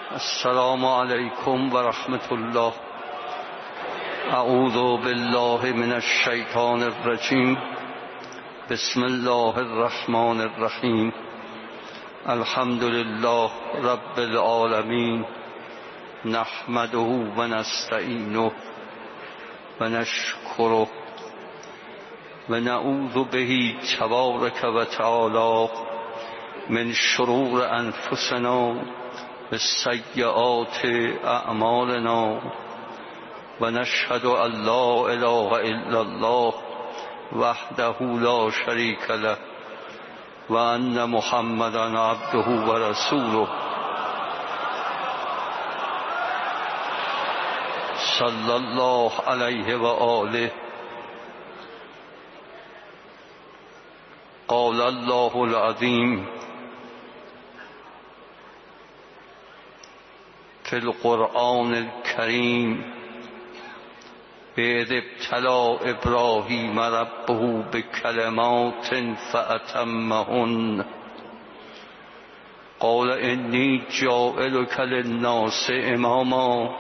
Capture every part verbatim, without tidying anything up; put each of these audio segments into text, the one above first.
السلام علیکم و رحمت الله. اعوذ بالله من الشیطان الرجیم. بسم الله الرحمن الرحیم. الحمد لله رب العالمین. نحمده و نستعینه و نشکره و نعوذ به تبارک و تعالی من شرور انفسنا و سیئات اعمالنا و نشهد ان لا اله الا الله وحده لا شریک له و ان محمدا عبده و رسوله صلی الله علیه و آله. قال الله العظیم فی القرآن الکریم اذ ابتلی ابراهیم ربه بکلمات فاتمهن قال انی جاعلک للناس اماما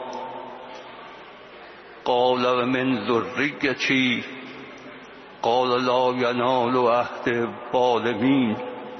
قال و من ذریتی قال لا ینال عهد الظالمین.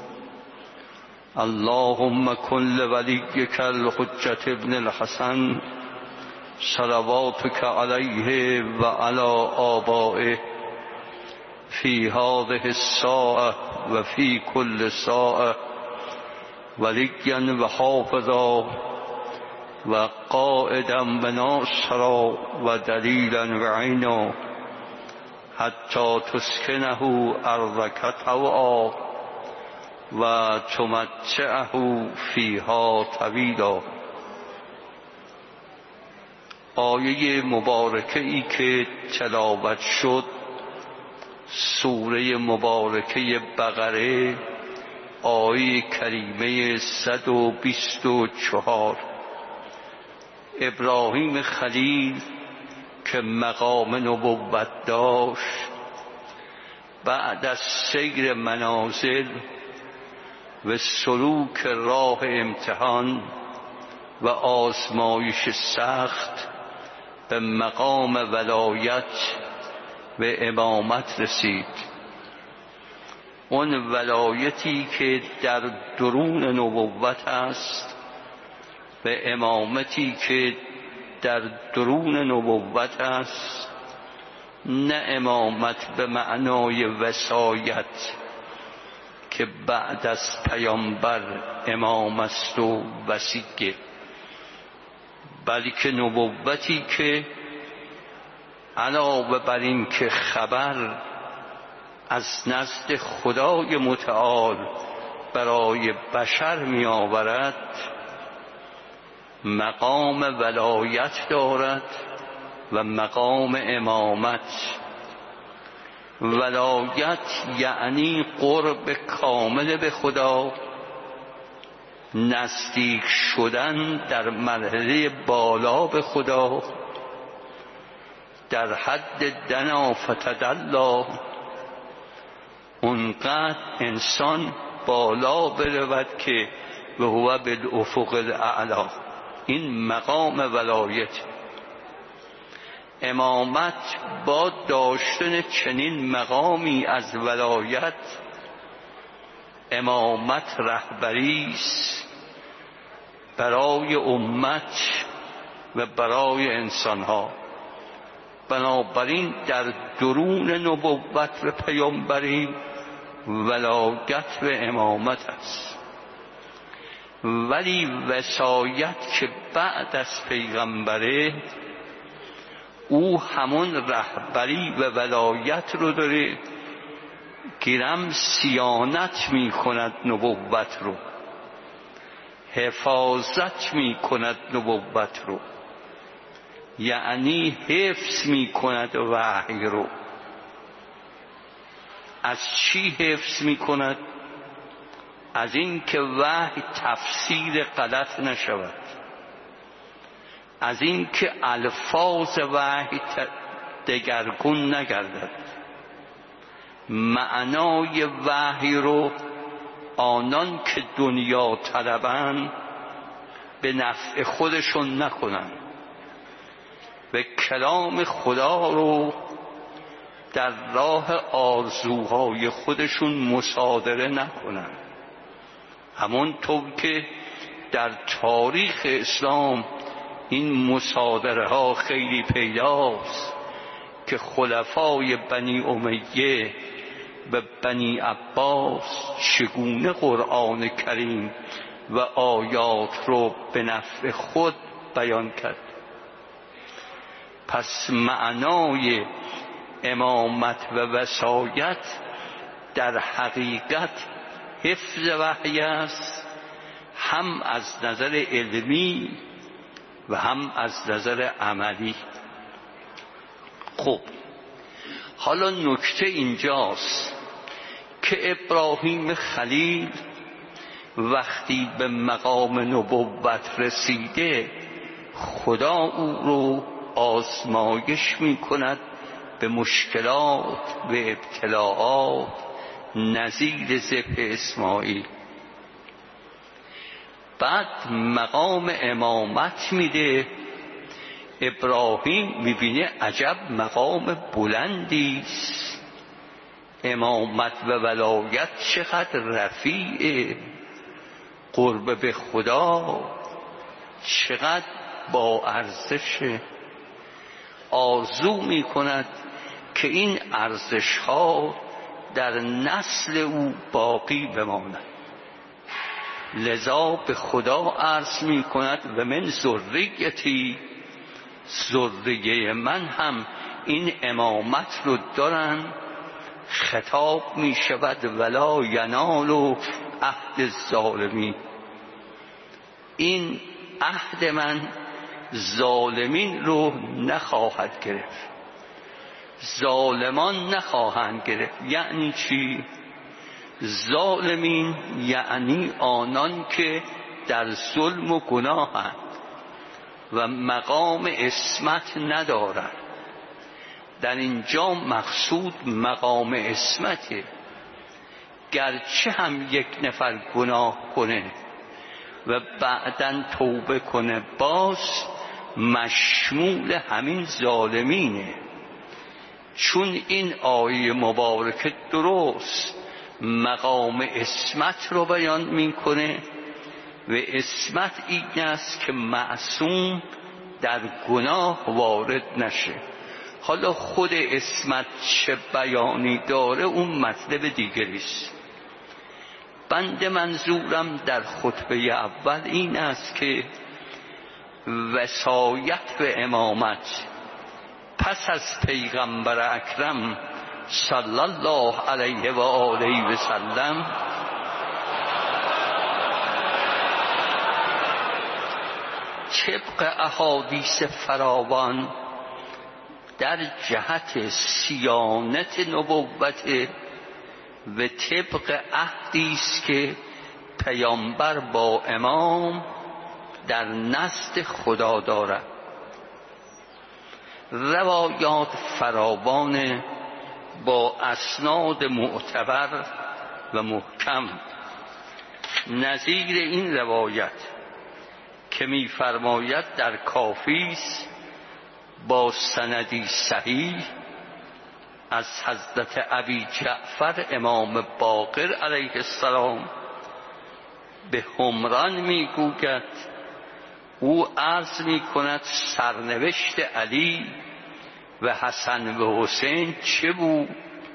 اللهم کن لولیک الحجة ابن الحسن صلواتک علیه و علی آبائه فی هذه الساعة و فی کل ساعة ولیا و حافظا و قائدا و ناصرا و دلیلا و عینا حتی تسکنه ارضک طوعا و تمتعه فیها طویلا. آیه مبارکه ای که تلاوت شد سوره مبارکه بقره، آیه کریمه صد و بیست و چهار. ابراهیم خلیل که مقام نبوت داشت بعد از سیر منازل و سلوک راه امتحان و آزمایش سخت به مقام ولایت و امامت رسید. اون ولایتی که در درون نبوت است و امامتی که در درون نبوت است، نه امامت به معنای وصایت که بعد از پیامبر امام است و وصیه، بلکه نبوتی که علاوه بر این که خبر از نزد خدای متعال برای بشر می آورد، مقام ولایت دارد و مقام امامت. ولایت یعنی قرب کامل به خدا، نزدیک شدن در مرحله بالا به خدا، در حد دنا فتدلی، اونقدر انسان بالا برود که و هو بالافق الاعلی. این مقام ولایت. امامت با داشتن چنین مقامی از ولایت، امامت رهبری است برای امت و برای انسانها. بنابراین در درون نبوت و پیامبری ولایت و امامت است. ولی وصایت که بعد از پیغمبره، او همون رهبری و ولایت رو داره، گرم صیانت می کند نبوت رو، حفاظت می کند نبوت رو، یعنی حفظ می کند وحی رو. از چی حفظ می کند؟ از این که وحی تفسیر غلط نشود، از این که الفاظ وحی دگرگون نگردد، معنای وحی رو آنان که دنیا طلبند به نفع خودشون نکنن و کلام خدا رو در راه آرزوهای خودشون مصادره نکنن. همونطور که در تاریخ اسلام این مصادره ها خیلی پیداست که خلفای بنی امیه و بنی عباس چگونه قرآن کریم و آیات رو به نفع خود بیان کرد. پس معنای امامت و وصایت در حقیقت حفظ وحی است، هم از نظر علمی و هم از نظر عملی. خب حالا نکته اینجاست که ابراهیم خلیل وقتی به مقام نبوت رسیده، خدا او رو آزمایش می کند به مشکلات و ابتلاعات نظیر ذبح اسماعیل. بعد مقام امامت میده. ابراهیم میبینه عجب مقام بلندیست، امامت و ولایت چقدر رفیعه، قرب به خدا چقدر با ارزشه. آرزو میکند که این ارزش ها در نسل او باقی بماند. لذا به خدا عرض می کند و من ذریتی، ذریه من هم این امامت رو دارن. خطاب می شود ولا ینال عهد الظالمین، این عهد من ظالمین رو نخواهد گرفت، ظالمان نخواهند گرفت. یعنی چی؟ ظالمین یعنی آنان که در ظلم و گناهند و مقام عصمت ندارند. در اینجا مقصود مقام عصمته. گرچه هم یک نفر گناه کنه و بعداً توبه کنه، باز مشمول همین ظالمینه، چون این آیه مبارکه درست مقام عصمت رو بیان میکنه و عصمت این است که معصوم در گناه وارد نشه. حالا خود عصمت چه بیانی داره اون مطلب دیگریست. بند منظورم در خطبه اول این است که وصایت و امامت پس از پیغمبر اکرم صلی الله علیه و آله و سلم طبق احادیث فراوان در جهت صیانت نبوت و طبق عهدی است که پیامبر با امام در نزد خدا دارد. روایات فراوان با اسناد معتبر و محکم. نظیر این روایت که می فرماید در کافی است با سندی صحیح از حضرت ابی جعفر امام باقر علیه السلام به همران می گوید او عرض می کند سرنوشت علی و حسن و حسین چه بود؟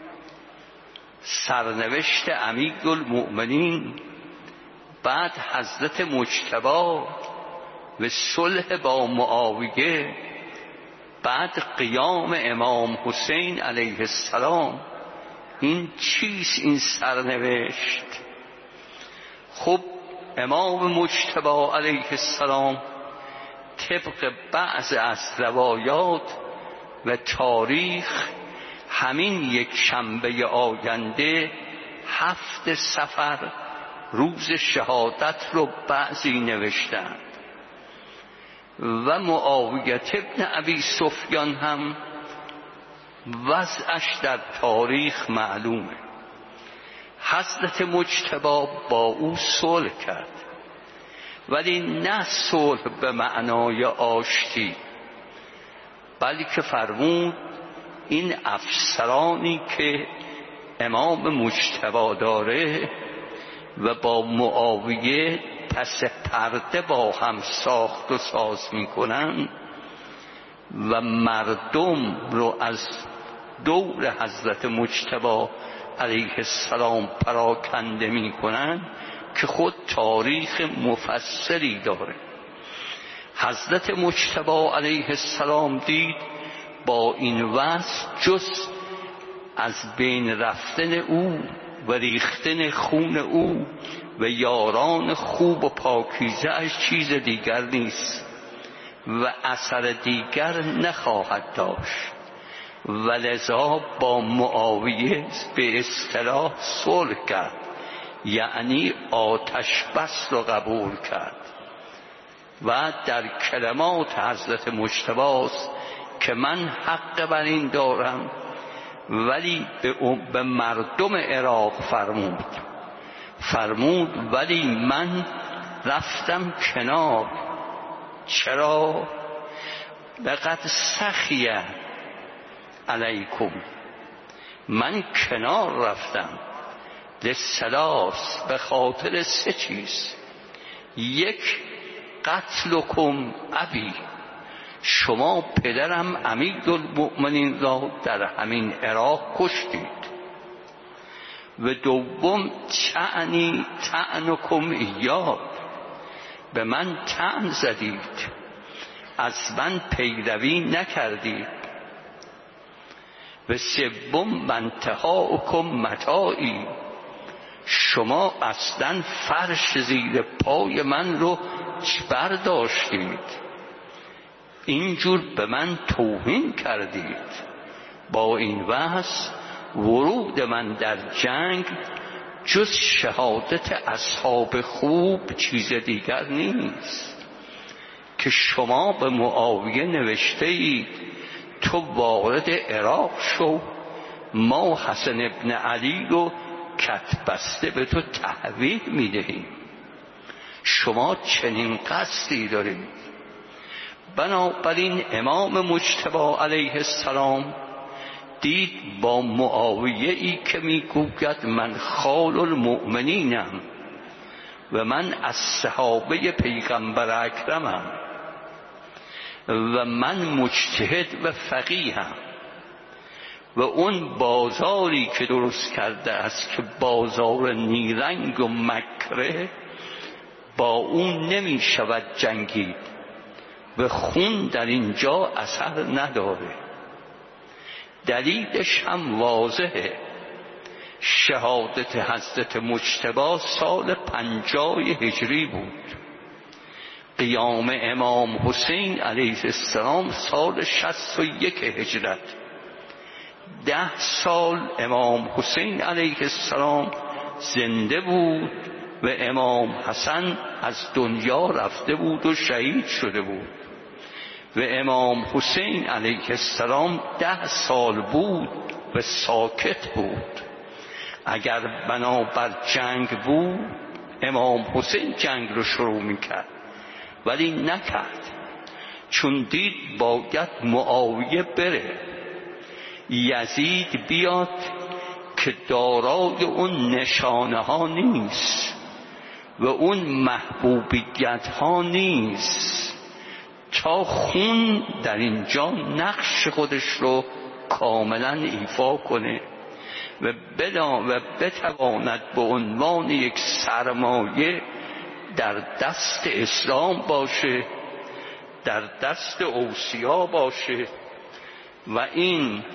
سرنوشت امیرالمؤمنین، بعد حضرت مجتبی و صلح با معاویه، بعد قیام امام حسین علیه السلام. این چیست این سرنوشت؟ خب امام مجتبی علیه السلام طبق بعض از روایات و تاریخ همین یک شنبه آینده هفت صفر روز شهادت رو بعضی نوشتند و معاویه ابن ابی سفیان هم وضعش در تاریخ معلومه. حضرت مجتبی با او صلح کرد. ولی نه صلح به معنای آشتی، بلکه فرمود این افسرانی که امام مجتبی داره و با معاویه پس پرده با هم ساخت و ساز میکنن و مردم رو از دور حضرت مجتبی علیه السلام پراکنده میکنن که خود تاریخ مفصلی داره. حضرت مجتبی علیه السلام دید با این وصف جز از بین رفتن او و ریختن خون او و یاران خوب و پاکیزه اش چیز دیگر نیست و اثر دیگر نخواهد داشت، ولذا با معاویه به اصطلاح صلح کرد، یعنی آتش بس رو قبول کرد. و در کلمات حضرت مجتبی است که من حق بر این دارم، ولی به مردم عراق فرمود فرمود ولی من رفتم کنار. چرا؟ لقد سخی علیکم، من کنار رفتم لثلاث، به خاطر سه چیز. یک، قتلکم ابی، شما پدرم امیرالمؤمنین را در همین عراق کشتید. و دوم، طعنی طعنکم ایاه، به من طعن زدید، از من پیروی نکردید. و سوم، منتهاکم متاعی، شما اصلا فرش زیر پای من رو برداشتید، اینجور به من توهین کردید. با این وصف ورود من در جنگ جز شهادت اصحاب خوب چیز دیگر نیست که شما به معاویه نوشته اید تو وارد عراق شو، ما حسن ابن علی رو کت بسته به تو تحویل میدهیم، شما چنین قصدی دارید. بنابراین امام مجتبی علیه السلام دید با معاویه ای که میگوید من خال المؤمنینم و من از صحابه پیغمبر اکرمم و من مجتهد و فقیهم، و اون بازاری که درست کرده است که بازار نیرنگ و مکره، با اون نمی شود جنگید و خون در اینجا اثر نداره. دلیلش هم واضحه، شهادت حضرت مجتبی سال پنجاه هجری بود، قیام امام حسین علیه السلام سال شصت و یک هجرت. ده سال امام حسین علیه السلام زنده بود و امام حسن از دنیا رفته بود و شهید شده بود و امام حسین علیه السلام ده سال بود و ساکت بود. اگر بنابر جنگ بود امام حسین جنگ رو شروع میکرد، ولی نکرد، چون دید باید معاویه بره، یزید بیاد که دارای اون نشانه ها نیست و اون محبوبیت ها نیست، تا خون در اینجا نقش خودش رو کاملا ایفا کنه و و بتواند به عنوان یک سرمایه در دست اسلام باشه، در دست اوصیا باشه و این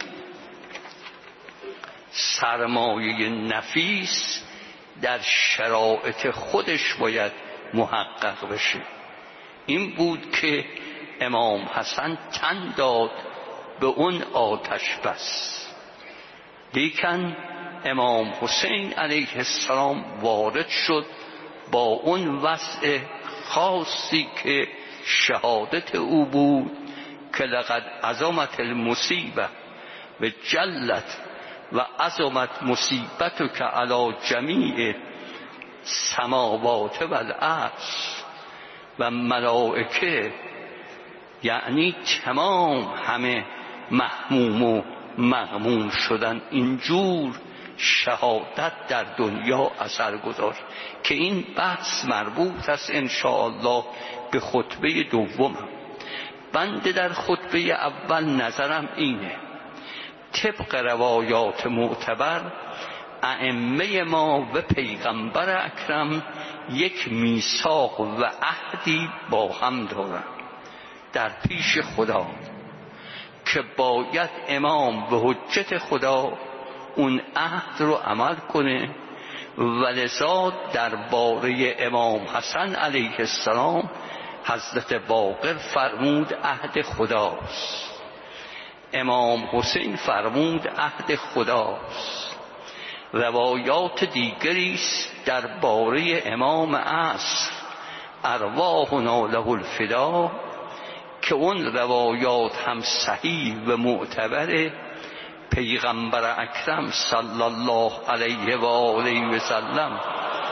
سرمایه نفیس در شرایط خودش باید محقق بشه. این بود که امام حسن تن داد به اون آتش بس. لیکن امام حسین علیه السلام وارد شد با اون وضع خاصی که شهادت او بود که لقد عظمت المصیبه و جلت و عظمت مصیبتک علی جمیع سماوات و الارض، و ملائکه، یعنی تمام همه محموم و مغموم شدن. اینجور شهادت در دنیا اثر گذاشت که این بحث مربوط است انشاءالله به خطبه دوم. بنده در خطبه اول نظرم اینه، طبق روایات معتبر ائمه ما و پیغمبر اکرم یک میثاق و عهدی با هم دارن در پیش خدا که باید امام به حجت خدا اون عهد رو عمل کنه. ولذا درباره امام حسن علیه السلام حضرت باقر فرمود عهد خداست، امام حسین فرمود عهد خداست. روایات دیگری است درباره امام عصر ارواحنا له الفدا که اون روایات هم صحیح و معتبره. پیغمبر اکرم صلی الله علیه و آله و سلم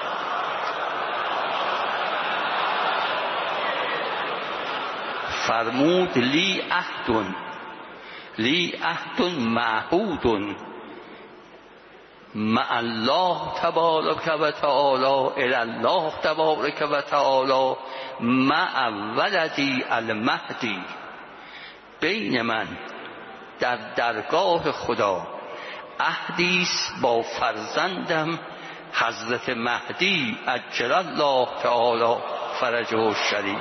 فرمود لی عهد لی عهد معهود مع الله تبارک و تعالی الی الله تبارک و تعالی مع ولدی المهدی. بین من در درگاه خدا عهدی است با فرزندم حضرت مهدی عجل الله تعالی فرجه الشریف.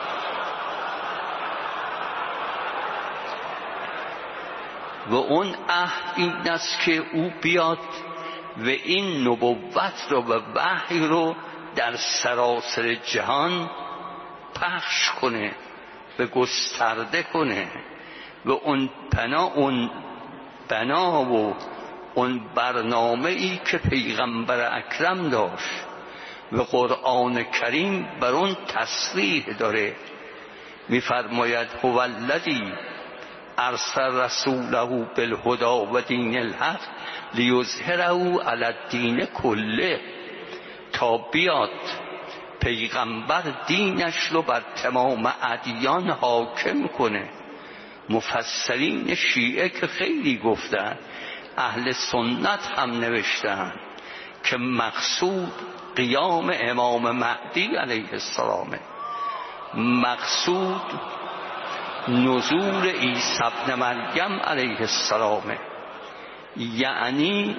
و اون عهد این است که او بیاد و این نبوت رو و وحی رو در سراسر جهان پخش کنه و گسترده کنه و اون بنا اون بنا و اون برنامه ای که پیغمبر اکرم داشت و قرآن کریم بر اون تصریح داره. میفرماید هو الذی ارسل رسوله بالهدی و دین الحق لیظهره علی الدین کله، تا بیاد پیغمبر دینش رو بر تمام ادیان حاکم کنه. مفسرین شیعه که خیلی گفتن، اهل سنت هم نوشتن که مقصود قیام امام مهدی علیه السلام، مقصود نزول عیسی ابن مریم علیه السلام، یعنی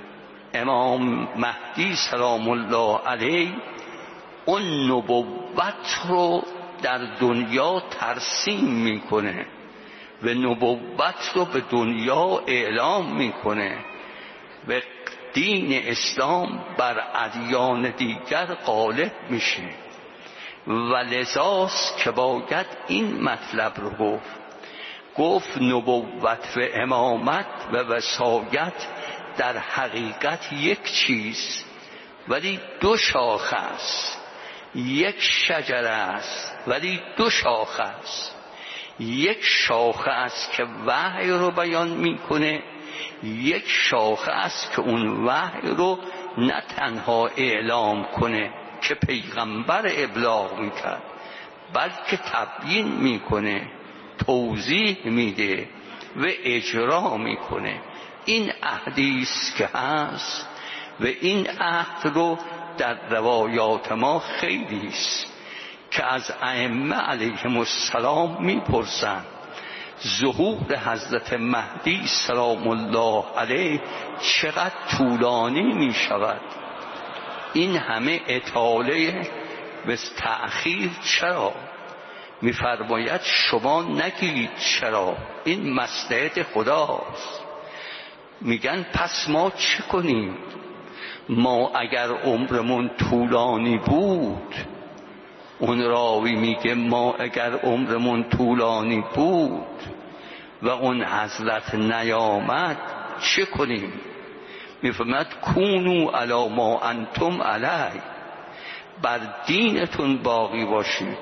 امام مهدی سلام الله علیه اون نبوت رو در دنیا ترسیم میکنه و نبوت رو به دنیا اعلام میکنه و دین اسلام بر ادیان دیگر غالب میشه. و لذاست که باید این مطلب رو گفت گفت نبوت و امامت و وصایت در حقیقت یک چیز ولی دو شاخه است، یک شجره است ولی دو شاخه است. یک شاخه است که وحی رو بیان میکنه، یک شاخه است که اون وحی رو نه تنها اعلام کنه که پیغمبر ابلاغ میکرد، بلکه تبیین میکنه، توضیح میده و اجرا میکنه. این عهدی است که هست و این عهد رو در روایات ما خیلی است که از ائمه علیهم السلام میپرسند ظهور حضرت مهدی سلام الله علیه چقدر طولانی میشود؟ این همه اطاله و تأخیر چرا؟ میفرماید شما نگید چرا، این مصلحت خداست. میگن پس ما چه کنیم؟ ما اگر عمرمون طولانی بود، اون راوی میگه ما اگر عمرمون طولانی بود و اون حضرت نیامد چه کنیم؟ میفرماید کونو علی ما انتم علی، بر دینتون باقی باشید،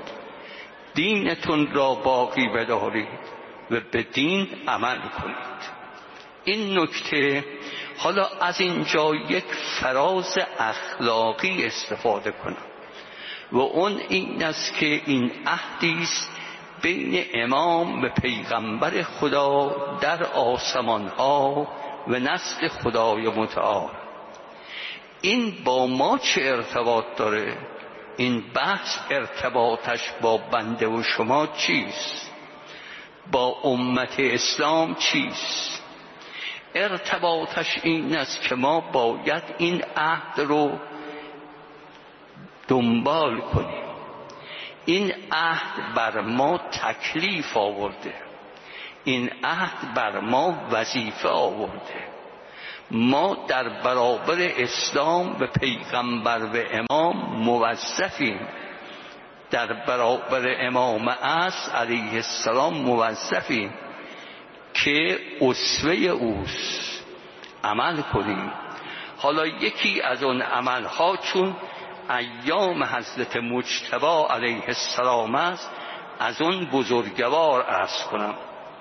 دینتون را باقی بدارید و به دین عمل کنید. این نکته. حالا از اینجا یک فراز اخلاقی استفاده کنم. و اون این است که این عهدی است بین امام و پیغمبر خدا در آسمان ها و نزد خدای متعال. این با ما چه ارتباط داره؟ این بحث ارتباطش با بنده و شما چیست؟ با امت اسلام چیست؟ ارتباطش این است که ما باید این عهد رو دنبال کنیم. این عهد بر ما تکلیف آورده، این عهد بر ما وظیفه آورده. ما در برابر اسلام و پیغمبر و امام موظفیم، در برابر امام عصر علیه السلام موظفیم که اسوه اوست، عمل کنیم. حالا یکی از اون عملها چون ایام حضرت مجتبی علیه السلام است، از اون بزرگوار عرض کنم.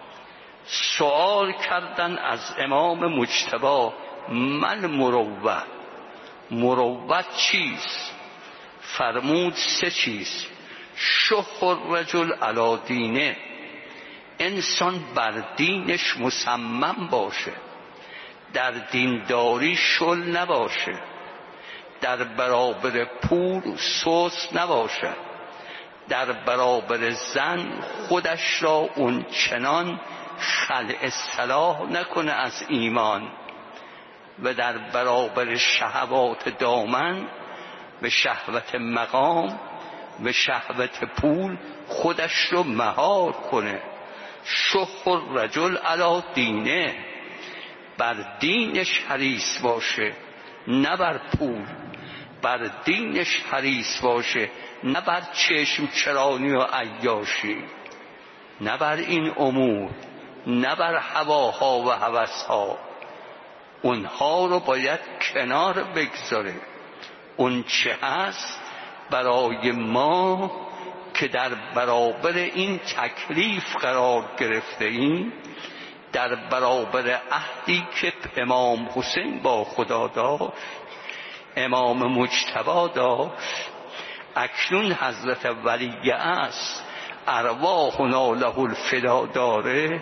سوال کردن از امام مجتبی من مروت، مروت چیست؟ فرمود سه چیز: شح الرجل علی دینه، انسان بر دینش مصمم باشه، در دینداری شل نباشه، در برابر پول سوس نباشه، در برابر زن خودش را اون چنان خلع صلاح نکنه از ایمان، و در برابر شهوات دامن و شهوت مقام و شهوت پول خودش رو مهار کنه. شح الرجل علی دینه، بر دینش حریص باشه، نه بر پول. بر دینش حریص باشه، نه بر چشم چرانی و عیاشی، نه بر این امور، نه بر هواها و هوسها. اونها رو باید کنار بگذاره. اون چه هست برای ما که در برابر این تکلیف قرار گرفته ایم، در برابر عهدی که امام حسین با خدا داشت، امام مجتبی داشت، اکنون حضرت ولی است ارواحنا له الفدا داره.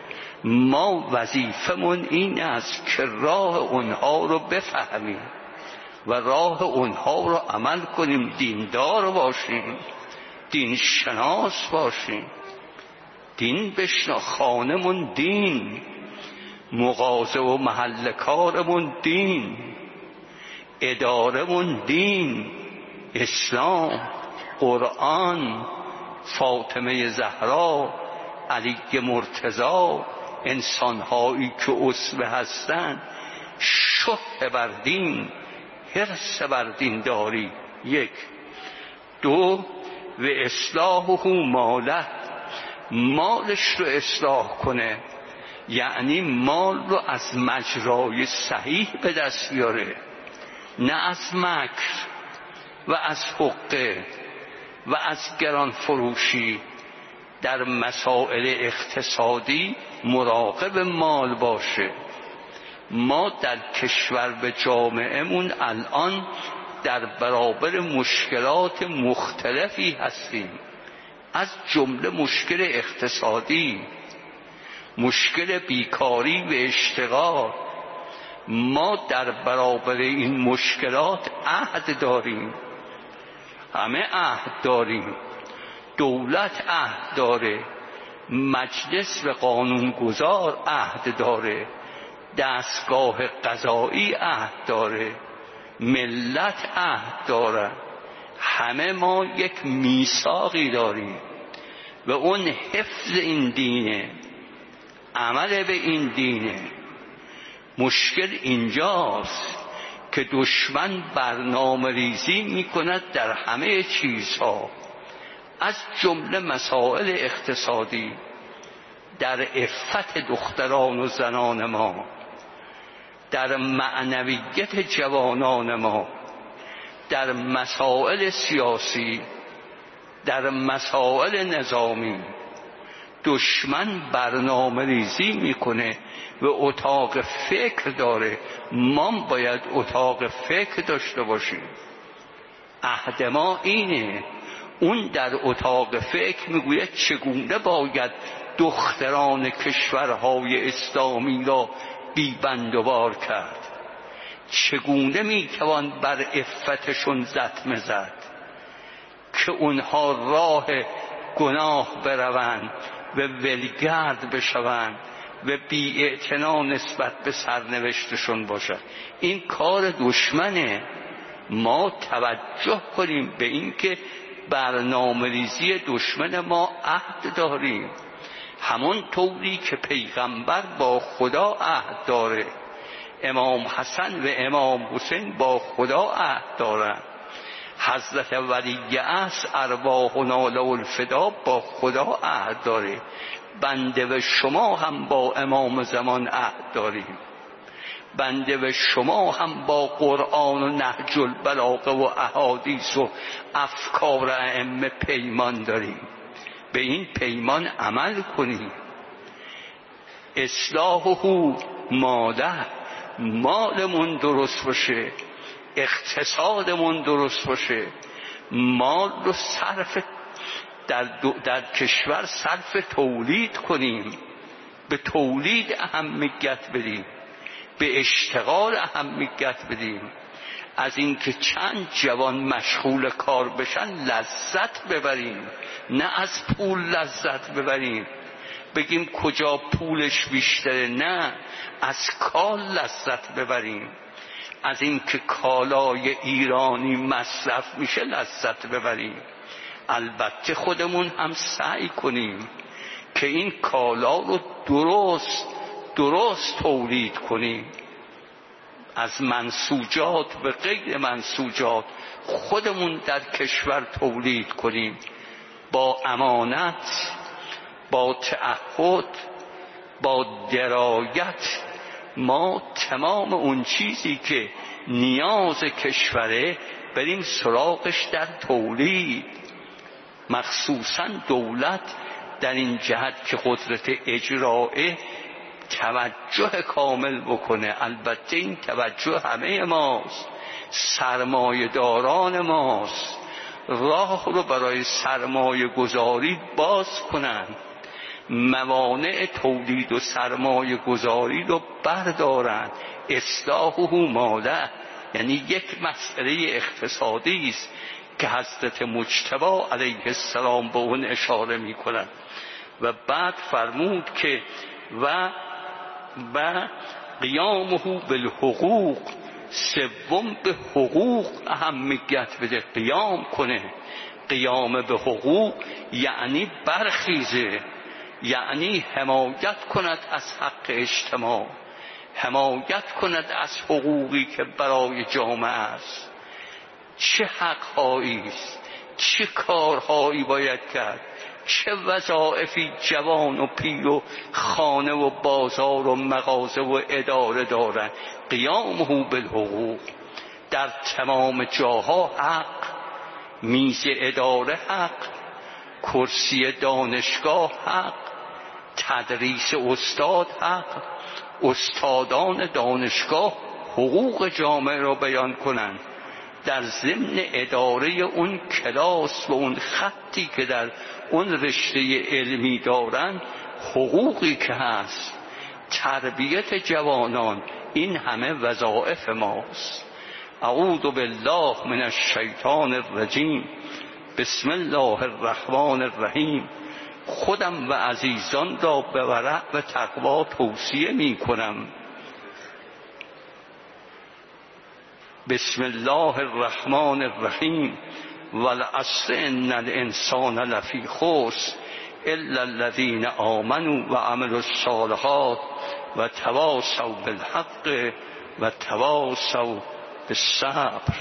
ما وظیفمون این است که راه اونها رو بفهمیم و راه اونها رو عمل کنیم، دیندار باشیم، دین شناس باشیم، دین بشنا، خانمون دین، مغازه و محل کارمون دین، ادارمون دین، اسلام، قرآن، فاطمه زهرا، علی مرتضی، انسانهایی که اسوه هستند. شح بر دین، حرص بر دین داری. یک. دو، و اصلاحه ماله، مالش رو اصلاح کنه، یعنی مال رو از مجرای صحیح به دست بیاره، نه از مکر و از حقه و از گران فروشی. در مسائل اقتصادی مراقب مال باشه. ما در کشور و جامعهمون الان در برابر مشکلات مختلفی هستیم، از جمله مشکل اقتصادی، مشکل بیکاری و اشتغال. ما در برابر این مشکلات عهد داریم، همه عهد داریم. دولت عهد داره، مجلس و قانونگذار عهد داره، دستگاه قضایی عهد داره، ملت عهد داره. همه ما یک میثاقی داریم و اون حفظ این دینه، عمل به این دینه. مشکل اینجاست که دشمن برنامه ریزی می کند در همه چیزها، از جمله مسائل اقتصادی، در عفت دختران و زنان ما، در معنویت جوانان ما، در مسائل سیاسی، در مسائل نظامی. دشمن برنامه ریزی میکنه و اتاق فکر داره. ما باید اتاق فکر داشته باشیم. عهد ما اینه. اون در اتاق فکر میگوید چگونه باید دختران کشورهای اسلامی را بی بند و بار کرد، چگونه میتوان بر عفتشون زتمه زد که اونها راه گناه بروند و ولگرد بشوند و بی اعتنا نسبت به سرنوشتشون باشد. این کار دشمنه. ما توجه کنیم به این که برنامه‌ریزی دشمن ما عهد داریم، همون طوری که پیغمبر با خدا عهد داره، امام حسن و امام حسین با خدا عهد دارن، حضرت ولی عصر ارواحنا له الفدا با خدا عهد داره. بنده و شما هم با امام زمان عهد داریم، بنده و شما هم با قرآن و نهج البلاغه و احادیث و افکار ائمه پیمان داریم. به این پیمان عمل کنیم. اصلاحه ماله، مالمون درست باشه، اقتصادمون درست باشه، مال رو صرف در, در کشور صرف تولید کنیم، به تولید اهمیت بدیم، به اشتغال اهمیت بدیم. از اینکه چند جوان مشغول کار بشن لذت ببریم، نه از پول لذت ببریم بگیم کجا پولش بیشتره، نه از کار لذت ببریم. از اینکه کالای ایرانی مصرف میشه لذت ببریم. البته خودمون هم سعی کنیم که این کالا رو درست درست تولید کنیم، از منسوجات به غیر منسوجات خودمون در کشور تولید کنیم، با امانت، با تعهد، با درایت. ما تمام اون چیزی که نیاز کشوره بریم سراغش در تولید، مخصوصا دولت در این جهت که قدرت اجرائه توجه کامل بکنه. البته این توجه همه ماست، سرمایه داران ماست، راه رو برای سرمایه گذاری باز کنن، موانع تولید و سرمایه گذاری رو بردارن. اصلاحه ماله یعنی یک مسئله اقتصادی است که حضرت مجتبی علیه السلام به اون اشاره می کنند. و بعد فرمود که و و قیامه بالحقوق، سوم به حقوق اهمیت بده، قیام کنه. قیام به حقوق یعنی برخیزه، یعنی حمایت کند از حق اجتماع، حمایت کند از حقوقی که برای جامعه است. چه حق‌هایی است، چه کارهایی باید کرد، چه وظایفی جوان و پیر و خانه و بازار و مغازه و اداره دارند. قیامه بالحقوق، در تمام جاها حق، میز اداره حق، کرسی دانشگاه حق، تدریس استاد حق، استادان دانشگاه حقوق جامعه را بیان کنند، در ضمن اداره اون کلاس و اون خطی که در اون رشته علمی دارن حقوقی که هست، تربیت جوانان، این همه وظایف ماست. اعوذ بالله من الشیطان الرجیم، بسم الله الرحمن الرحیم. خودم و عزیزان را به ورع و تقوا توصیه می کنم. بسم الله الرحمن الرحیم. والعصر ان الانسان لفی خسر الا الذین آمنوا و عملوا الصالحات و تواصوا بالحق و تواصوا بالصبر.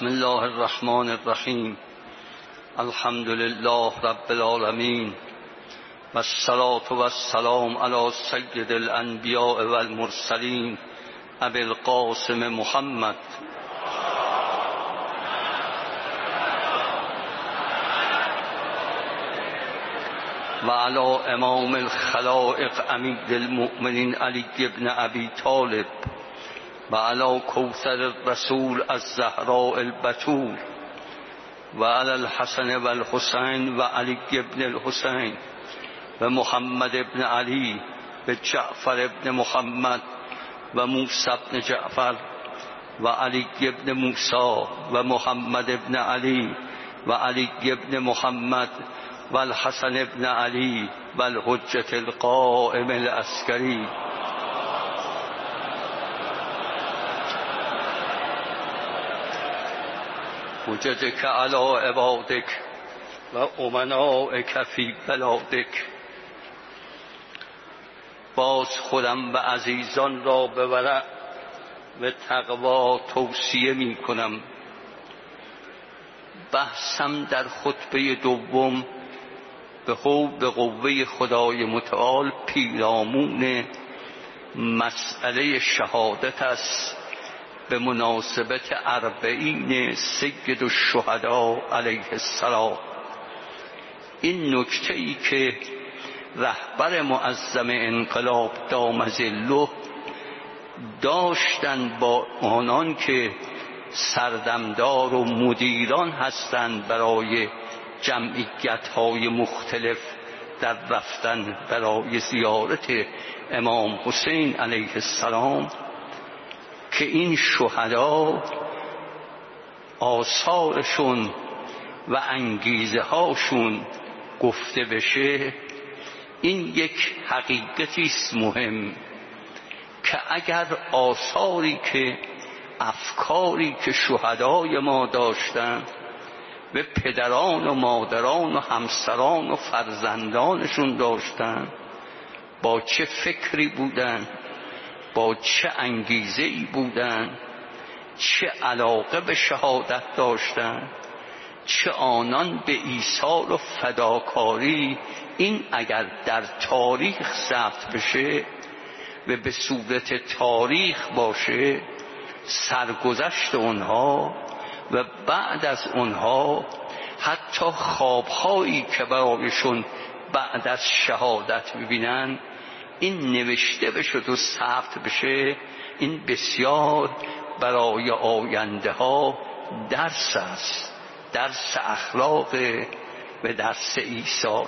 بسم الله الرحمن الرحیم. الحمد لله رب العالمین و الصلاة و السلام علی سید الانبیاء و المرسلین ابی القاسم محمد و علی امام الخلائق امیر المؤمنین علی ابن ابی طالب و علی کوثر الرسول الزهراء البتول و علی الحسن و الحسین و علی ابن الحسین و محمد ابن علی و جعفر ابن محمد و موسی ابن جعفر و علی ابن موسی و محمد ابن علی و علی ابن محمد و الحسن ابن علی و الحجة القائم العسکری. وجدك على عبادك و امنائك فی بلادك. باز خودم و عزیزان را به ورع و تقوا توصیه می کنم. بحثم در خطبه دوم به حول قوه خدای متعال پیرامون مسئله شهادت است به مناسبت اربعین سید الشهدا علیه السلام. این نکته ای که رهبر معظم انقلاب دام ظله داشتن با آنان که سردمدار و مدیران هستند برای جمعیت های مختلف در رفتن برای زیارت امام حسین علیه السلام که این شهدا آثارشون و انگیزه هاشون گفته بشه. این یک حقیقتی است مهم که اگر آثاری که افکاری که شهدای ما داشتن و پدران و مادران و همسران و فرزندانشون داشتن، با چه فکری بودن، با چه انگیزه‌ای بودن، چه علاقه به شهادت داشتن، چه آنان به ایثار و فداکاری، این اگر در تاریخ ثبت بشه و به صورت تاریخ باشه، سرگذشت اونها و بعد از اونها حتی خوابهایی که برایشون بعد از شهادت میبینن این نوشته بشه و ثبت بشه، این بسیار برای آینده ها درس است، درس اخلاق و درس ایثار.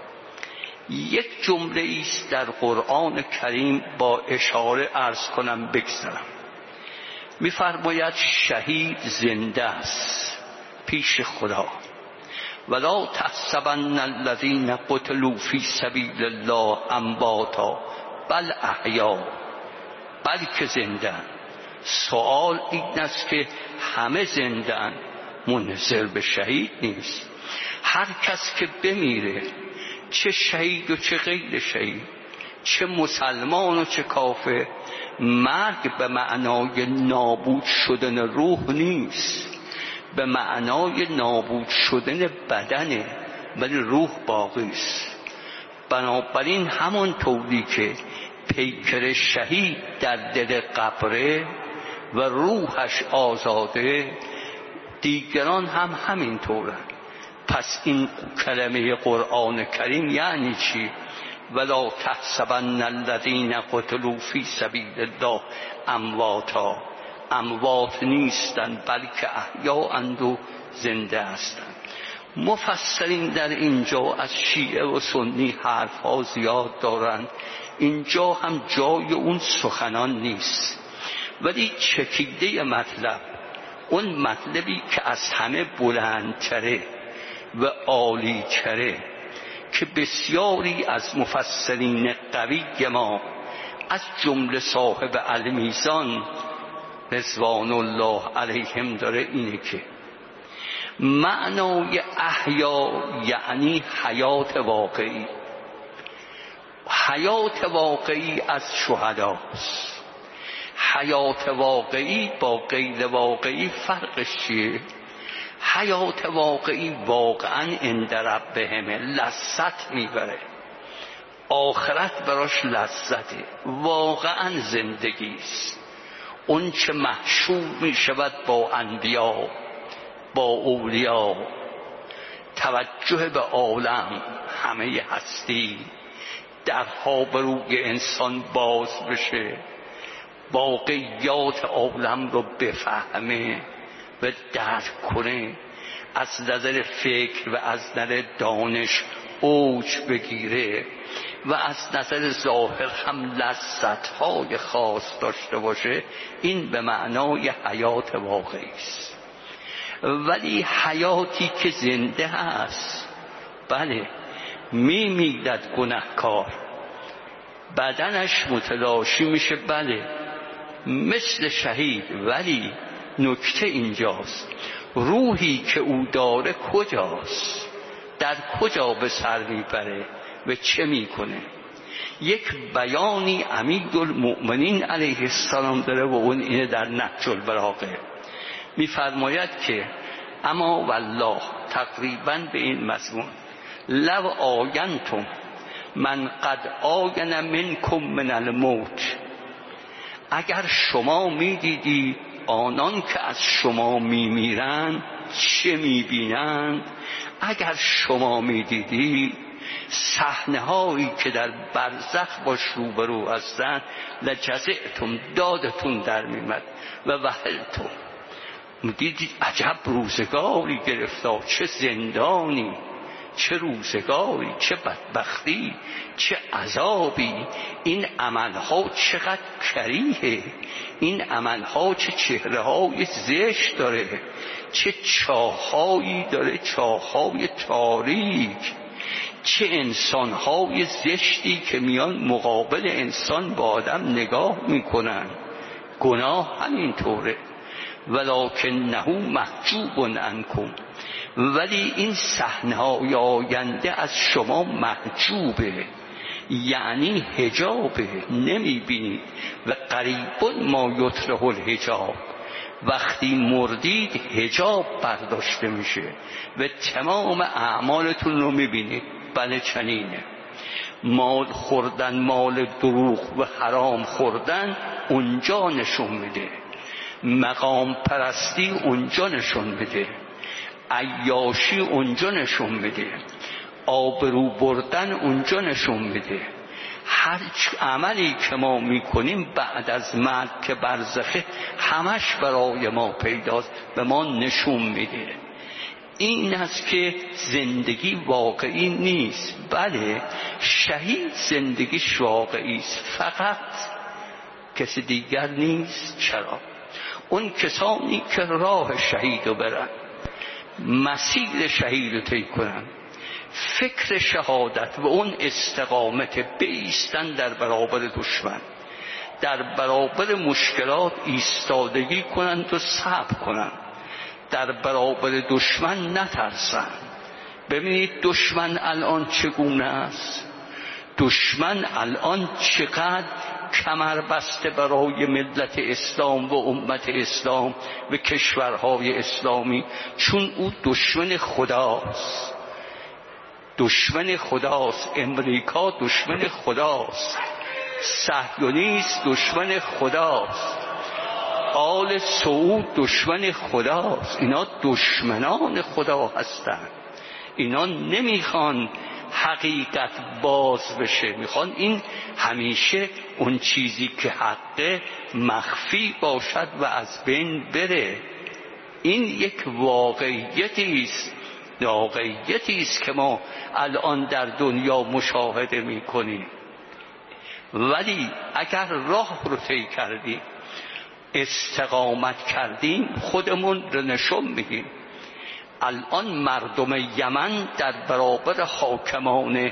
یک جمله است در قرآن کریم با اشاره عرض کنم بگذرم. می‌فرماید شهید زنده است پیش خدا. ولا تحسبن الذين قتلوا في سبيل الله امواتا بل احیا، بلکه زنده. سوال این است که همه زنده، منحصر به شهید نیست. هر کس که بمیره، چه شهید و چه غیر شهید، چه مسلمان و چه کافر، مرگ به معنای نابود شدن روح نیست، به معنای نابود شدن بدنه، ولی روح باقی است. بنابراین همون طوری که پیکر شهید در دل قبره و روحش آزاده، دیگران هم همین طوره. پس این کلمه قرآن کریم یعنی چی؟ ولا تحسبن الذین قتلوا فی سبیل الله امواتا، اموات نیستند بلکه احیااند و زنده هستند. مفسرین در اینجا از شیعه و سنی حرف ها زیاد دارند، اینجا هم جای اون سخنان نیست، ولی چکیده مطلب، اون مطلبی که از همه بلندتره و عالیتره که بسیاری از مفسرین قوی ما از جمله صاحب المیزان رضوان الله علیهم داره، اینه که معنای احیا یعنی حیات واقعی. حیات واقعی از شهداست، حیات واقعی با غیر واقعی فرقش چیه؟ حیات واقعی واقعا عند ربهم لذت میبره، آخرت براش لذته، واقعا زندگی است. اون چه محشور می شود با انبیا، با اولیا، توجه به عالم، همه هستی، درها به روی انسان باز بشه، واقعیات عالم رو بفهمه و درک کنه، از نظر فکر و از نظر دانش اوج بگیره و از نظر ظاهر هم لذت‌های خاص داشته باشه، این به معنای حیات واقعی است. ولی حیاتی که زنده هست، بله میمیرد گناهکار، بدنش متلاشی میشه، بله مثل شهید، ولی نکته اینجاست روحی که او داره کجاست؟ در کجا به سر میبره و چه میکنه؟ یک بیانی امیرالمؤمنین علیه السلام داره و اون اینه در نهج البلاغه، میفرماید که اما والله، تقریبا به این مضمون، لو آینتم من قد آین منکم من الموت، اگر شما میدیدی آنان که از شما میمیرند چه میبینند، اگر شما میدیدی صحنه هایی که در برزخ باش روبرو هستند، لجزعتم، دادتون در میمد و وهلتم، دیدید عجب روزگاری گرفتار، چه زندانی، چه روزگاری، چه بدبختی، چه عذابی، این عملها چقدر کریهه، این عملها چه چهره‌های زشت داره، چه چاه‌هایی داره، چاه‌های تاریک، چه انسان‌های زشتی که میان مقابل انسان با آدم نگاه میکنن. گناه همینطوره، ولکنه محجوب عنکم، ولی این صحنه‌های آینده از شما محجوبه، یعنی حجابه، نمیبینید. و قریب ما یطرح الحجاب، وقتی مردید حجاب برداشته میشه و تمام اعمالتون رو میبینید. بله چنینه، مال خوردن، مال دروغ و حرام خوردن اونجا نشون میده، مقام پرستی اونجا نشون میده، عیاشی اونجا نشون میده، آبرو بردن اونجا نشون میده. هر عملی که ما میکنیم بعد از مرگ که برزخه، همش برای ما پیداست، به ما نشون میده. این است که زندگی واقعی نیست. بله شهید زندگیش واقعی است، فقط کسی دیگر نیست. چرا؟ اون کسانی که راه شهید رو برن، مسیر شهید رو طی کنن، فکر شهادت و اون استقامت، بایستن در برابر دشمن، در برابر مشکلات ایستادگی کنند و صبر کنند، در برابر دشمن نترسن. ببینید دشمن الان چگونه است، دشمن الان چقدر کمر بسته برای ملت اسلام و امت اسلام و کشورهای اسلامی، چون او دشمن خداست، دشمن خداست، امریکا دشمن خداست، صهیونیست دشمن خداست، آل سعود دشمن خداست. اینا دشمنان خدا هستند، اینا نمیخوان حقیقت باز بشه، میخوان این همیشه اون چیزی که حقه مخفی باشد و از بین بره. این یک واقعیتی است، واقعیتی است که ما الان در دنیا مشاهده میکنیم. ولی اگر راه رو طی کردیم، استقامت کردیم، خودمون رو نشون میدیم. الان مردم یمن در برابر حاکمان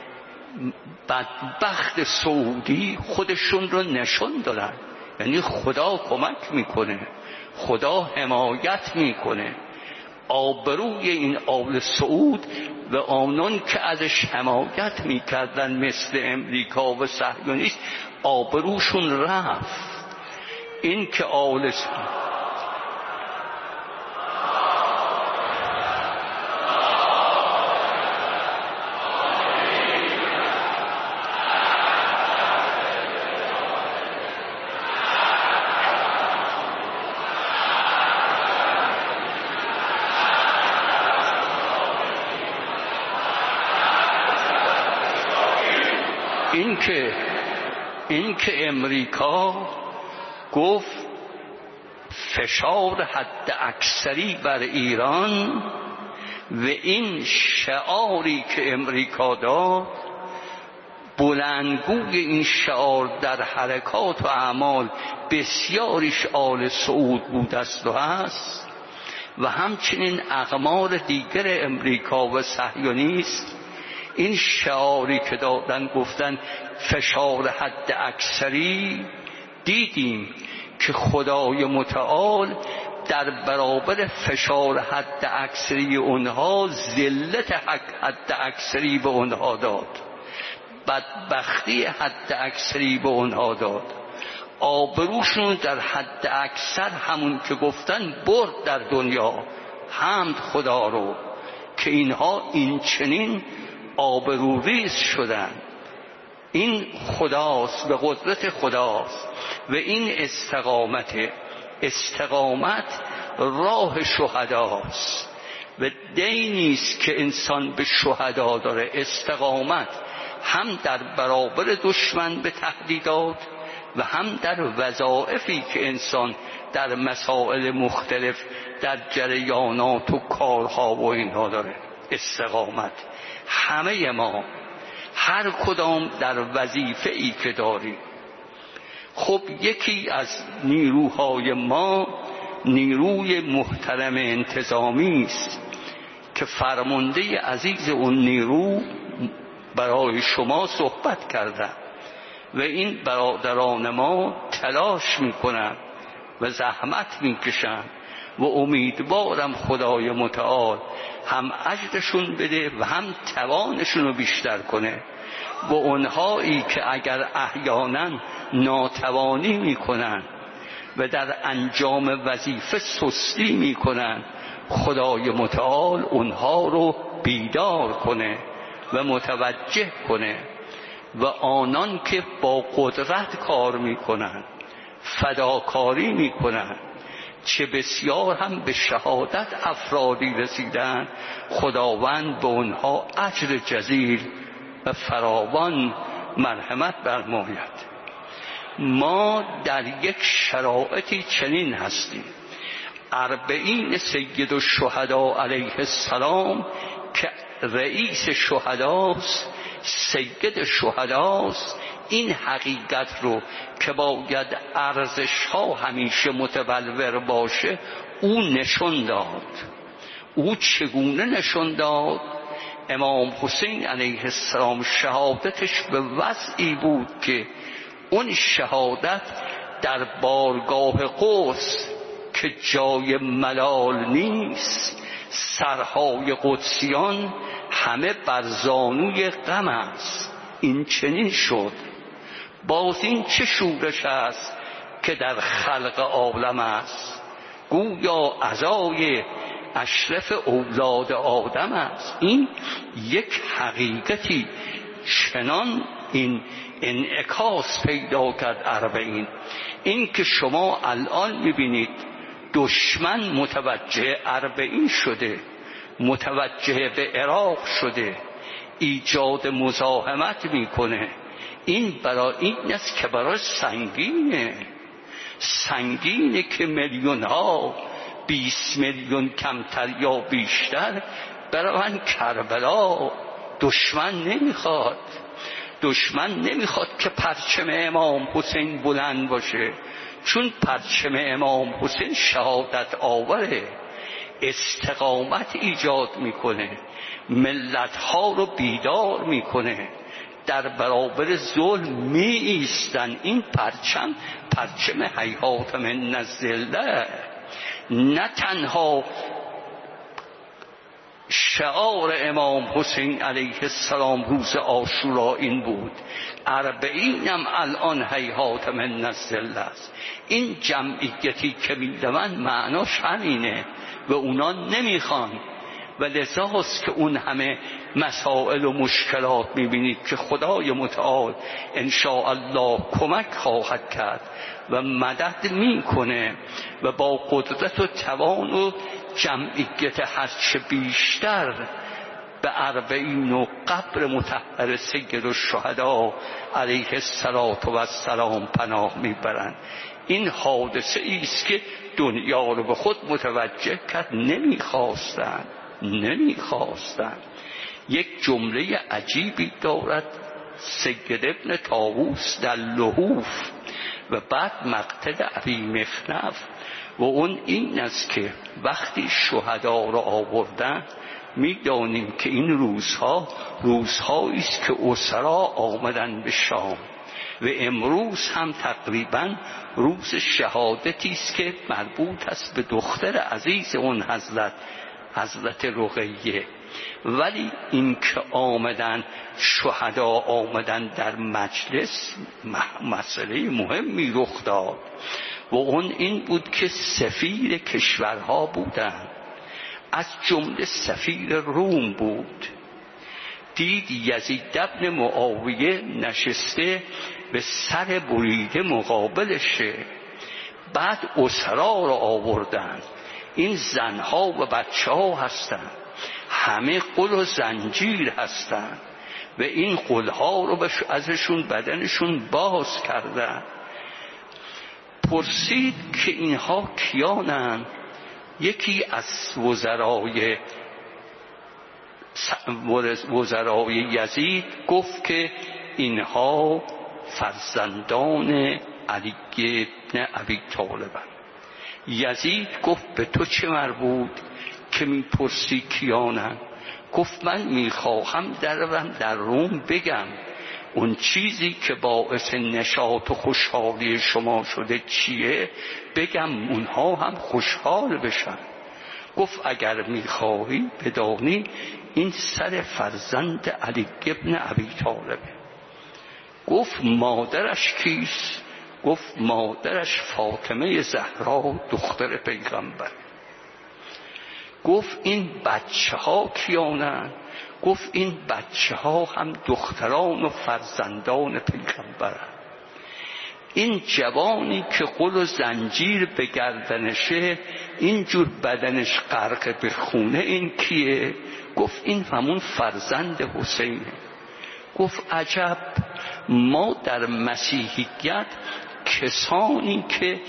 بدبخت سعودی خودشون رو نشون دادن، یعنی خدا کمک میکنه، خدا حمایت میکنه. آبروی این آل سعود و آنان که ازش حمایت میکردن مثل امریکا و صهیونیست، آبروشون رفت. این که آل این که این که امریکا گفت فشار حد اکثری بر ایران و این شعاری که امریکا داد، بلندگوی این شعار در حرکات و اعمال بسیاریش آل سعود بود است و هست، و همچنین اقمار دیگر امریکا و صهیونیست این شعاری که دادن گفتن فشار حد اکثری، دیدیم که خدای متعال در برابر فشار حد اکثری اونها ذلت حد اکثری به اونها داد، بدبختی حد اکثری به اونها داد، آبروشون در حد اکثر همون که گفتن برد در دنیا. حمد خدا رو که اینها این چنین آبروریز شدن. این خداست، به قدرت خداست، و این استقامت استقامت راه شهداست و دینیست که انسان به شهدا داره. استقامت هم در برابر دشمن به تهدیدات و هم در وظایفی که انسان در مسائل مختلف در جریانات و کارها و اینها داره. استقامت همه ما هر کدام در وظیفه‌ای که داریم. خب یکی از نیروهای ما نیروی محترم انتظامی است که فرمانده عزیز اون نیرو برای شما صحبت کردن و این برادران ما تلاش میکنن و زحمت میکشن و امیدوارم خدای متعال هم اجرشون بده و هم توانشون رو بیشتر کنه. و اونهایی که اگر احیانا ناتوانی میکنن و در انجام وظیفه سستی میکنن، خدای متعال اونها رو بیدار کنه و متوجه کنه، و آنان که با قدرت کار میکنن، فداکاری میکنن، چه بسیار هم به شهادت افرادی رسیدن، خداوند به اونها اجر جزیل و فراوان مرحمت فرماید. ما در یک شرایطی چنین هستیم. اربعین سید الشهدا علیه السلام که رئیس شهداست، سید شهداست، این حقیقت رو که باید ارزش ها همیشه متبلور باشه او نشون داد. او چگونه نشون داد؟ امام حسین علیه السلام شهادتش به وضعی بود که اون شهادت در بارگاه قدس که جای ملال نیست، سرهای قدسیان همه بر زانوی غم است. این چنین شد. باز این چه شورش است که در خلق عالم است، گویا عزای اشرف اولاد آدم است. این یک حقیقتی چنان این انعکاس پیدا کرد اربعین. این که شما الان میبینید دشمن متوجه اربعین شده، متوجه به عراق شده، ایجاد مزاحمت میکنه، این برای این است که برای سنگینه سنگینه که میلیون ها، بیست میلیون کمتر یا بیشتر برای من کربلا. دشمن نمیخواد دشمن نمیخواد که پرچم امام حسین بلند باشه، چون پرچم امام حسین شهادت آوره، استقامت ایجاد میکنه، ملت ها رو بیدار میکنه، در برابر ظلم می ایستن. این پرچم پرچم هیهات من الذله، نه تنها شعار امام حسین علیه السلام روز عاشورا این بود: اربعینم الان هیهات من الذل است. این جمعیتی که میدون معناش همینه و اونا نمیخوان و لذاست که اون همه مسائل و مشکلات میبینید که خدای متعال ان شاء الله کمک خواهد کرد و مدد میکنه و با قدرت و توان و جمعیت هرچه بیشتر به اربعین و قبر مطهر سید الشهدا علیه السلام پناه میبرند. این حادثه ایست که دنیا رو به خود متوجه کرد. نمیخواستن نمیخواستن یک جمله عجیبی دارد سید ابن طاووس در لحوف و بعد مقتل ابی مخنف و اون این است که وقتی شهدا را آوردن میدانیم که این روزها روزهایی است که اسرا آمدن به شام و امروز هم تقریبا روز شهادتی است که مربوط است به دختر عزیز اون حضرت حضرت رقیه. ولی این که آمدن شهدا آمدن در مجلس مسئله مهمی رخ داد و اون این بود که سفیر کشورها بودند، از جمله سفیر روم بود. دید یزید ابن معاویه نشسته به سر بریده مقابلشه. بعد اسرا را آوردن. این زنها و بچه ها هستن، همه قل و زنجیر هستن و این قلها رو ازشون بدنشون باز کردن. پرسید که اینها کیانن؟ یکی از وزرای وزرای یزید گفت که اینها فرزندان علی ابن ابی طالبن. یزید گفت به تو چه مربوط که میپرسی کیانن؟ گفت من میخواهم درم در روم بگم اون چیزی که باعث نشاط و خوشحالی شما شده چیه، بگم اونها هم خوشحال بشن. گفت اگر میخواهی بدانی این سر فرزند علی ابن ابی طالبه. گفت مادرش کیست؟ گفت مادرش فاطمه زهرا دختر پیغمبر. گفت این بچه ها کیانن؟ گفت این بچه ها هم دختران و فرزندان پیغمبرن. این جوانی که قل و زنجیر به گردنشه اینجور بدنش غرق به خونه این کیه؟ گفت این همون فرزند حسینه. گفت عجب، ما در مسیحیت کسانی که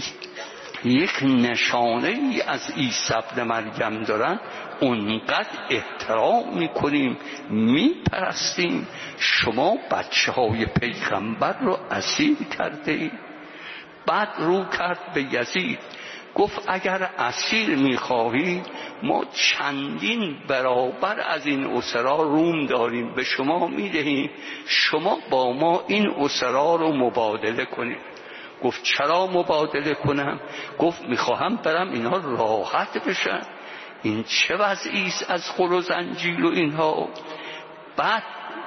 یک نشانه ای از عیسی ابن مریم دارن اونقدر احترام میکنیم میپرستیم، شما بچه های پیغمبر رو اسیر کرده ای. بعد رو کرد به یزید گفت اگر اسیر میخواهی ما چندین برابر از این اسرا روم داریم به شما میدهیم، شما با ما این اسرا رو مبادله کنید. گفت چرا مبادله کنم؟ گفت میخواهم برم اینها راحت بشن. این چه وضعیست از قل و زنجیر و اینها؟ بعد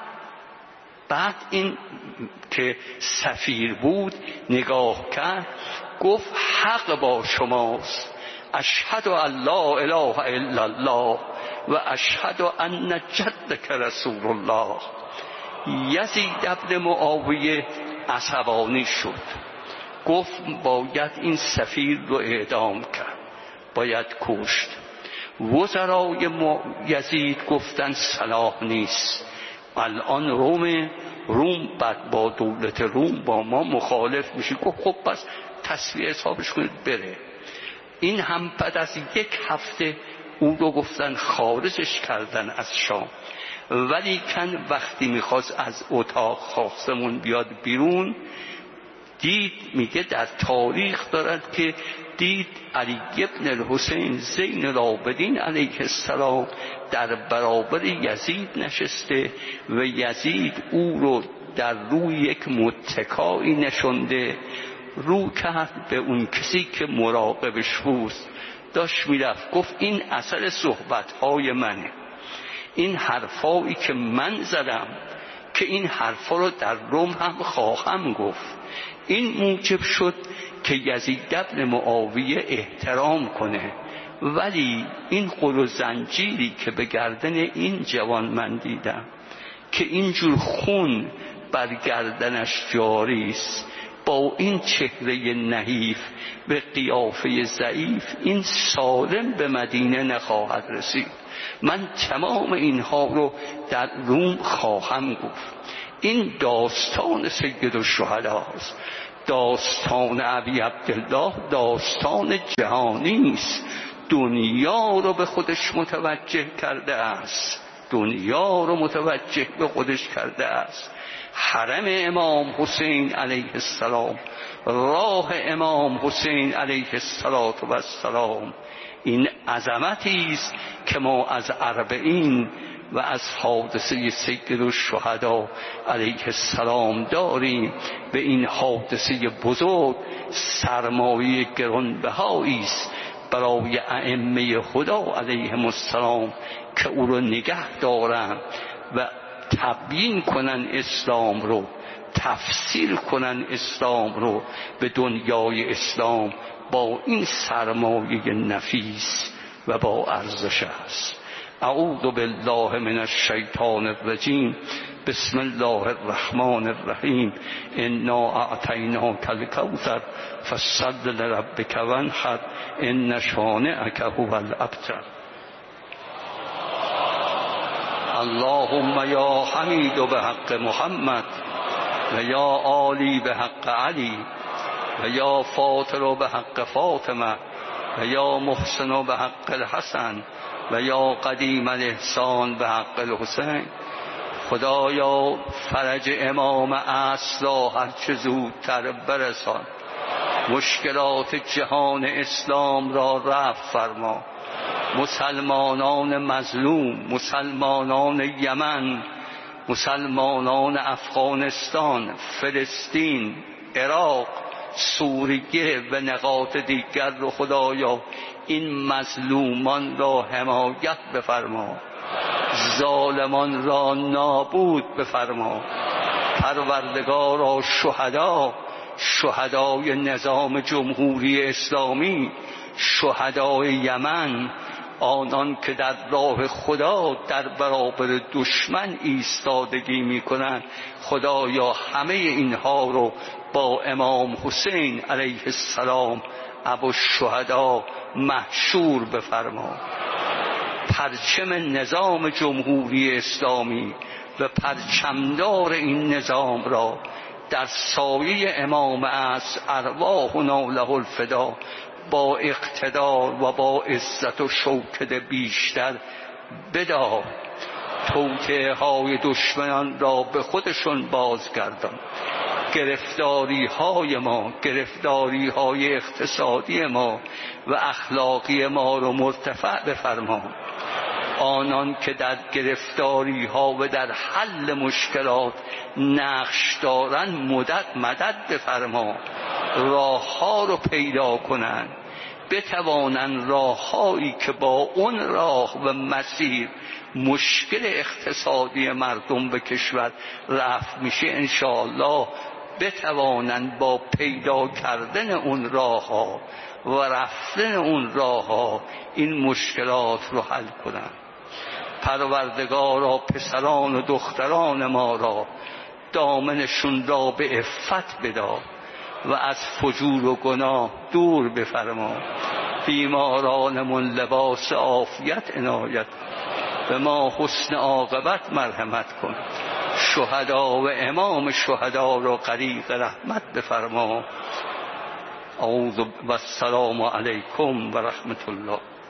بعد این که سفیر بود نگاه کرد گفت حق با شماست، اشهد ان لا اله الا الله و اشهد ان جدک رسول الله. یزید ابن معاویه عصبانی شد، گفت باید این سفیر رو اعدام کرد، باید کشت. وزرای یزید گفتن صلاح نیست، الان روم روم بعد با دولت روم با ما مخالف میشه. گفت خب پس تصفیه حسابش کنید بره. این هم بعد از یک هفته او رو گفتن خارجش کردن از شام. ولی کن وقتی میخواست از اتاق خاصمون بیاد بیرون دید، میگه در تاریخ دارد که دید علی ابن الحسین زین العابدین علیه السلام در برابر یزید نشسته و یزید او رو در روی یک متکایی نشونده، رو کرد به اون کسی که مراقبش بود داشت میرفت گفت این اثر صحبت‌های منه، این حرفایی که من زدم که این حرفا رو در روم هم خواهم گفت. این موجب شد که یزید ابن معاویه احترام کنه، ولی این قل و زنجیری که به گردن این جوان من دیدم که اینجور خون بر گردنش جاری است، با این چهره نحیف به قیافه ضعیف، این سالم به مدینه نخواهد رسید. من تمام اینها رو در روم خواهم گفت. این داستان سید الشهدا است. داستان ابی عبدالله داستان جهانی است. دنیا رو به خودش متوجه کرده است، دنیا رو متوجه به خودش کرده است. حرم امام حسین علیه السلام، راه امام حسین علیه السلام، این عظمتی است که ما از اربعین و از حادثه سید الشهدا علیه السلام داریم. به این حادثه بزرگ سرمایه گرانبهایی است برای ائمه خدا علیهم السلام که او رو نگه دارن و تبیین کنن اسلام رو، تفسیر کنن اسلام رو به دنیای اسلام با این سرمایه نفیس و با ارزش است. اعوذ بالله من الشیطان الرجیم. بسم الله الرحمن الرحیم. انا اعطیناک الکوثر فصل لربک وانحر ان شانئک هو الابتر. اللهم یا حمید به حق محمد و یا عالی به حق علی و یا فاطر به حق فاطمه و یا محسن به حق الحسن و یا قدیم الاحسان به حق الحسین. خدایا فرج امام اصل را هر چه زودتر برسان، مشکلات جهان اسلام را رفع فرما. مسلمانان مظلوم، مسلمانان یمن، مسلمانان افغانستان، فلسطین، عراق، سوریه و نقاط دیگر رو خدایا این مظلومان را حمایت بفرما، ظالمان را نابود بفرما. پروردگارا شهدا، شهدای نظام جمهوری اسلامی، شهدای یمن، آنان که در راه خدا در برابر دشمن ایستادگی میکنند، خدایا همه اینها رو با امام حسین علیه السلام ابوالشهدا محشور بفرما. پرچم نظام جمهوری اسلامی و پرچمدار این نظام را در سایه امام اصل ارواحنا له الفدا با اقتدار و با عزت و شوکت بیشتر بدار. توطئه های دشمنان را به خودشون بازگردان. گرفتاری های ما، گرفتاری های اقتصادی ما و اخلاقی ما رو مرتفع بفرما. آنان که در گرفتاری ها و در حل مشکلات نقش دارن مدد مدد بفرما. راه ها رو پیدا کنن، بتوانن راه هایی که با اون راه و مسیر مشکل اقتصادی مردم به کشور رفع میشه انشاءالله، بتوانن با پیدا کردن اون راه ها و رفتن اون راه ها این مشکلات رو حل کنن. پروردگارا پسران و دختران ما را دامنشون را به عفت بدار و از فجور و گناه دور بفرما. بیمارانمون لباس عافیت عنایت، به ما حسن عاقبت مرحمت کن. شهدا و امام شهدا را غریق رحمت بفرما. اعوذ و السلام علیکم و رحمت الله.